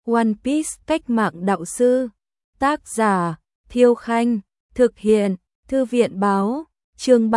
One Piece cách mạng đạo sư. Tác giả Thiêu Khanh. Thực hiện Thư viện báo. Chương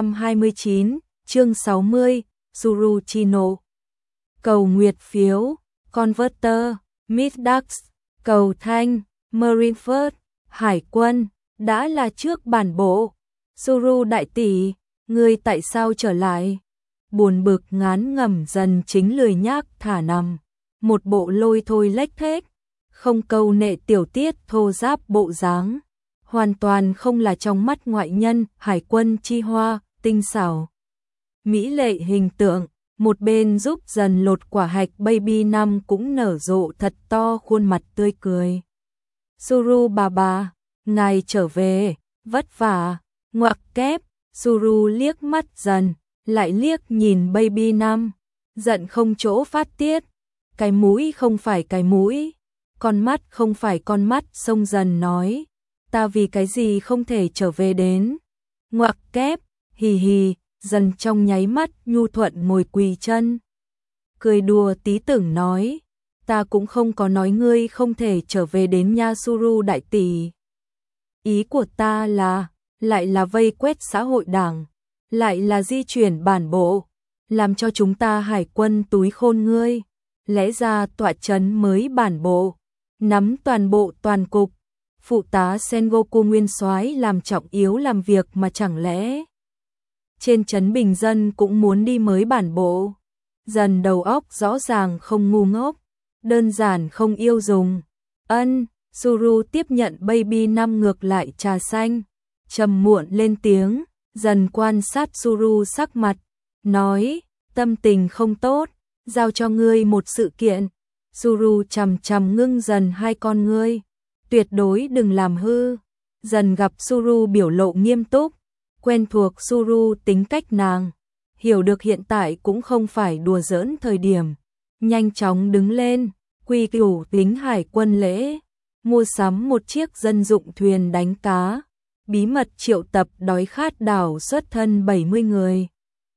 329, chương 60, Suruchino. Cầu nguyệt phiếu, Converter, Middax, cầu thanh, Marineford, Hải quân, đã là trước bản bộ. Suru đại tỷ, ngươi tại sao trở lại? Buồn bực ngán ngẩm dần chính lười nhác thả nằm. Một bộ lôi thôi lếch thếch, không câu nệ tiểu tiết thô giáp bộ dáng. Hoàn toàn không là trong mắt ngoại nhân, hải quân chi hoa, tinh xảo. Mỹ lệ hình tượng, một bên giúp dần lột quả hạch baby năm cũng nở rộ thật to khuôn mặt tươi cười. Suru bà, ngài trở về, vất vả, ngoặc kép, Suru liếc mắt dần, lại liếc nhìn baby năm, giận không chỗ phát tiết. Cái mũi không phải cái mũi, con mắt không phải con mắt, sông dần nói. Ta vì cái gì không thể trở về đến. Ngoặc kép, hì hì, dần trong nháy mắt nhu thuận ngồi quỳ chân. Cười đùa tí tưởng nói, ta cũng không có nói ngươi không thể trở về đến nha Suru đại tỷ. Ý của ta là, lại là vây quét xã hội đảng, lại là di chuyển bản bộ, làm cho chúng ta hải quân túi khôn ngươi. Lẽ ra tọa trấn mới bản bộ, nắm toàn bộ toàn cục. Phụ tá Sengoku nguyên soái làm trọng yếu làm việc mà chẳng lẽ trên trấn bình dân cũng muốn đi mới bản bộ. Dần đầu óc rõ ràng không ngu ngốc, đơn giản không yêu dùng. Suru tiếp nhận baby năm ngược lại trà xanh, trầm muộn lên tiếng, dần quan sát Suru sắc mặt, nói, tâm tình không tốt, giao cho ngươi một sự kiện. Suru chằm chằm ngưng dần hai con ngươi, tuyệt đối đừng làm hư. Dần gặp Suru biểu lộ nghiêm túc, quen thuộc Suru tính cách nàng, hiểu được hiện tại cũng không phải đùa giỡn thời điểm. Nhanh chóng đứng lên, quy củ tính hải quân lễ, mua sắm một chiếc dân dụng thuyền đánh cá, bí mật triệu tập đói khát đảo xuất thân 70 người.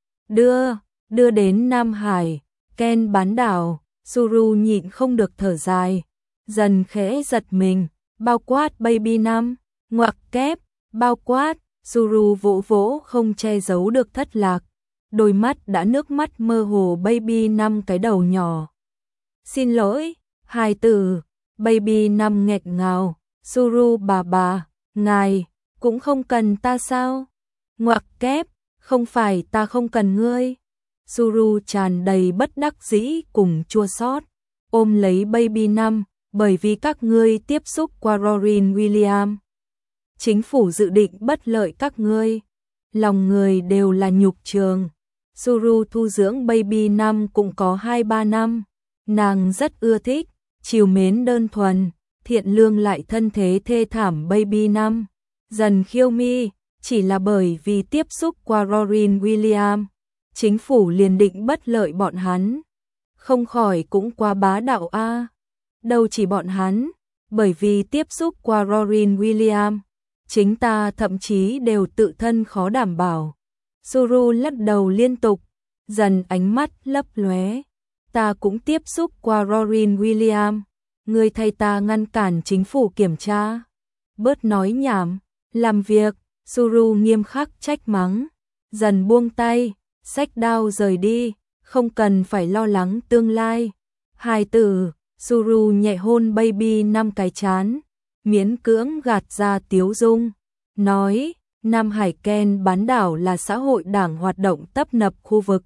Đưa đến Nam Hải, Ken bán đảo. Suru nhịn không được thở dài, dần khẽ giật mình, bao quát baby năm, ngoặc kép, bao quát. Suru vỗ vỗ không che giấu được thất lạc, đôi mắt đã nước mắt mơ hồ baby năm cái đầu nhỏ. Xin lỗi, hài tử. Baby năm nghẹt ngào, Suru bà, ngài cũng không cần ta sao? Ngoặc kép, không phải ta không cần ngươi. Suru tràn đầy bất đắc dĩ cùng chua xót, ôm lấy baby năm, bởi vì các ngươi tiếp xúc qua Rorin William. Chính phủ dự định bất lợi các ngươi, lòng người đều là nhục trường. Suru thu dưỡng baby năm cũng có 2-3 năm, nàng rất ưa thích, trìu mến đơn thuần, thiện lương lại thân thế thê thảm baby năm. Dần khiêu mi, chỉ là bởi vì tiếp xúc qua Rorin William, chính phủ liền định bất lợi bọn hắn. Không khỏi cũng quá bá đạo a. Đâu chỉ bọn hắn, bởi vì tiếp xúc qua Rorin William, chính ta thậm chí đều tự thân khó đảm bảo. Suru lắc đầu liên tục, dần ánh mắt lấp lóe. Ta cũng tiếp xúc qua Rorin William, ngươi thay ta ngăn cản chính phủ kiểm tra. Bớt nói nhảm, làm việc. Suru nghiêm khắc trách mắng. Dần buông tay, xách đao rời đi, không cần phải lo lắng tương lai. Hài tử. Suru nhẹ hôn baby năm cái chán, miễn cưỡng gạt ra tiếu dung, nói, Nam Hải Ken bán đảo là xã hội đảng hoạt động tấp nập khu vực.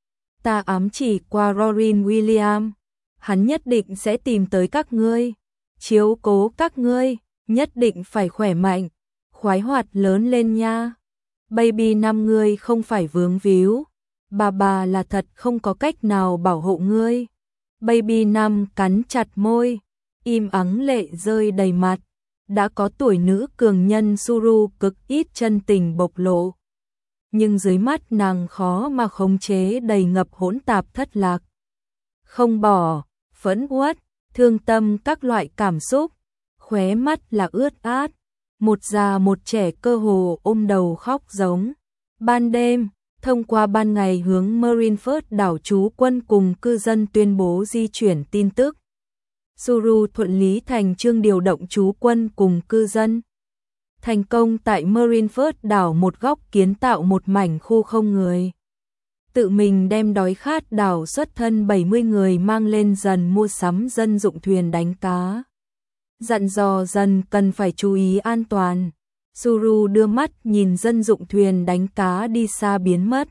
Ta ám chỉ qua Rorin William, hắn nhất định sẽ tìm tới các ngươi, chiếu cố các ngươi, nhất định phải khỏe mạnh, khoái hoạt lớn lên nha. Baby năm ngươi không phải vướng víu, bà là thật không có cách nào bảo hộ ngươi. Baby năm cắn chặt môi, im ắng lệ rơi đầy mặt. Đã có tuổi nữ cường nhân Suru cực ít chân tình bộc lộ, nhưng dưới mắt nàng khó mà khống chế đầy ngập hỗn tạp thất lạc. Không bỏ, phẫn uất, thương tâm các loại cảm xúc, khóe mắt là ướt át, một già một trẻ cơ hồ ôm đầu khóc giống. Ban đêm, thông qua ban ngày hướng Marineford đảo trú quân cùng cư dân tuyên bố di chuyển tin tức. Suru thuận lý thành chương điều động trú quân cùng cư dân. Thành công tại Marineford đảo một góc kiến tạo một mảnh khu không người. Tự mình đem đói khát đảo xuất thân 70 người mang lên dần mua sắm dân dụng thuyền đánh cá. Dặn dò dần cần phải chú ý an toàn. Suru đưa mắt nhìn dân dụng thuyền đánh cá đi xa biến mất.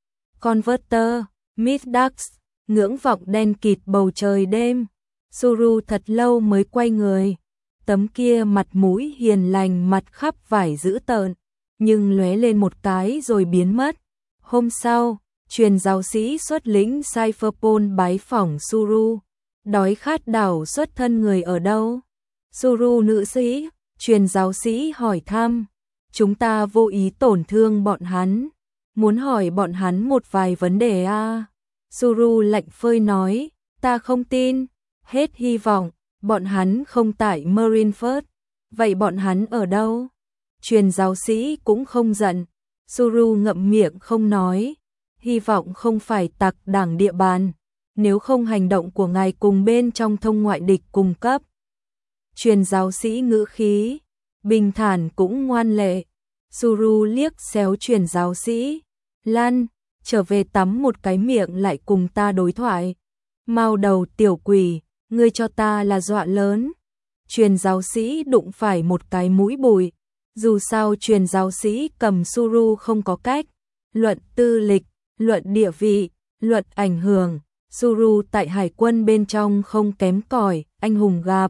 Converter, Middax, ngưỡng vọng đen kịt bầu trời đêm. Suru thật lâu mới quay người. Tấm kia mặt mũi hiền lành mặt khắp vải dữ tợn, nhưng lóe lên một cái rồi biến mất. Hôm sau, truyền giáo sĩ xuất lĩnh Cypherpol bái phỏng Suru. Đói khát đảo xuất thân người ở đâu? Suru nữ sĩ, truyền giáo sĩ hỏi thăm. Chúng ta vô ý tổn thương bọn hắn. Muốn hỏi bọn hắn một vài vấn đề à? Suru lạnh phơi nói, ta không tin. Hết hy vọng, bọn hắn không tại Marineford. Vậy bọn hắn ở đâu? Truyền giáo sĩ cũng không giận. Suru ngậm miệng không nói. Hy vọng không phải tặc đảng địa bàn. Nếu không hành động của ngài cùng bên trong thông ngoại địch cung cấp. Truyền giáo sĩ ngữ khí bình thản cũng ngoan lệ. Suru liếc xéo truyền giáo sĩ. Lan, trở về tắm một cái miệng lại cùng ta đối thoại. Mau đầu tiểu quỷ, ngươi cho ta là dọa lớn. Truyền giáo sĩ đụng phải một cái mũi bụi. Dù sao truyền giáo sĩ cầm Suru không có cách. Luận tư lịch, luận địa vị, luận ảnh hưởng. Suru tại hải quân bên trong không kém cỏi, anh hùng gặp.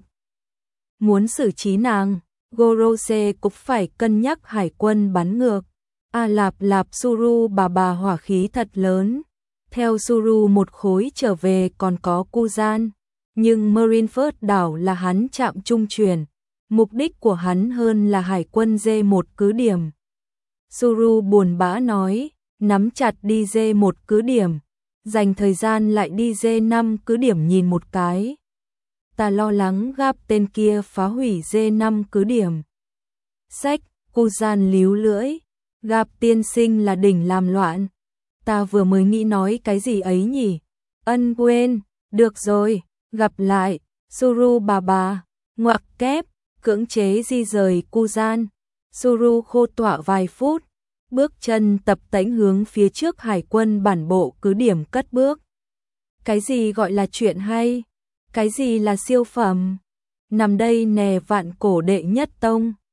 Muốn xử trí nàng, Gorose cũng phải cân nhắc hải quân bắn ngược. Lạp lạp Suru bà hỏa khí thật lớn. Theo Suru một khối trở về còn có Kuzan. Nhưng Marineford đảo là hắn trạm trung chuyển. Mục đích của hắn hơn là hải quân D1 cứ điểm. Suru buồn bã nói, nắm chặt đi D1 cứ điểm. Dành thời gian lại đi D5 cứ điểm nhìn một cái. Ta lo lắng gáp tên kia phá hủy D5 cứ điểm. Sách, Kuzan líu lưỡi. Gáp tiên sinh là đỉnh làm loạn. Ta vừa mới nghĩ nói cái gì ấy nhỉ? Ân quên, được rồi, gặp lại. Suru bà, ngoặc kép, cưỡng chế di rời Kuzan. Suru khô tọa vài phút. Bước chân tập tễnh hướng phía trước hải quân bản bộ cứ điểm cất bước. Cái gì gọi là chuyện hay? Cái gì là siêu phẩm? Nằm đây nè vạn cổ đệ nhất tông.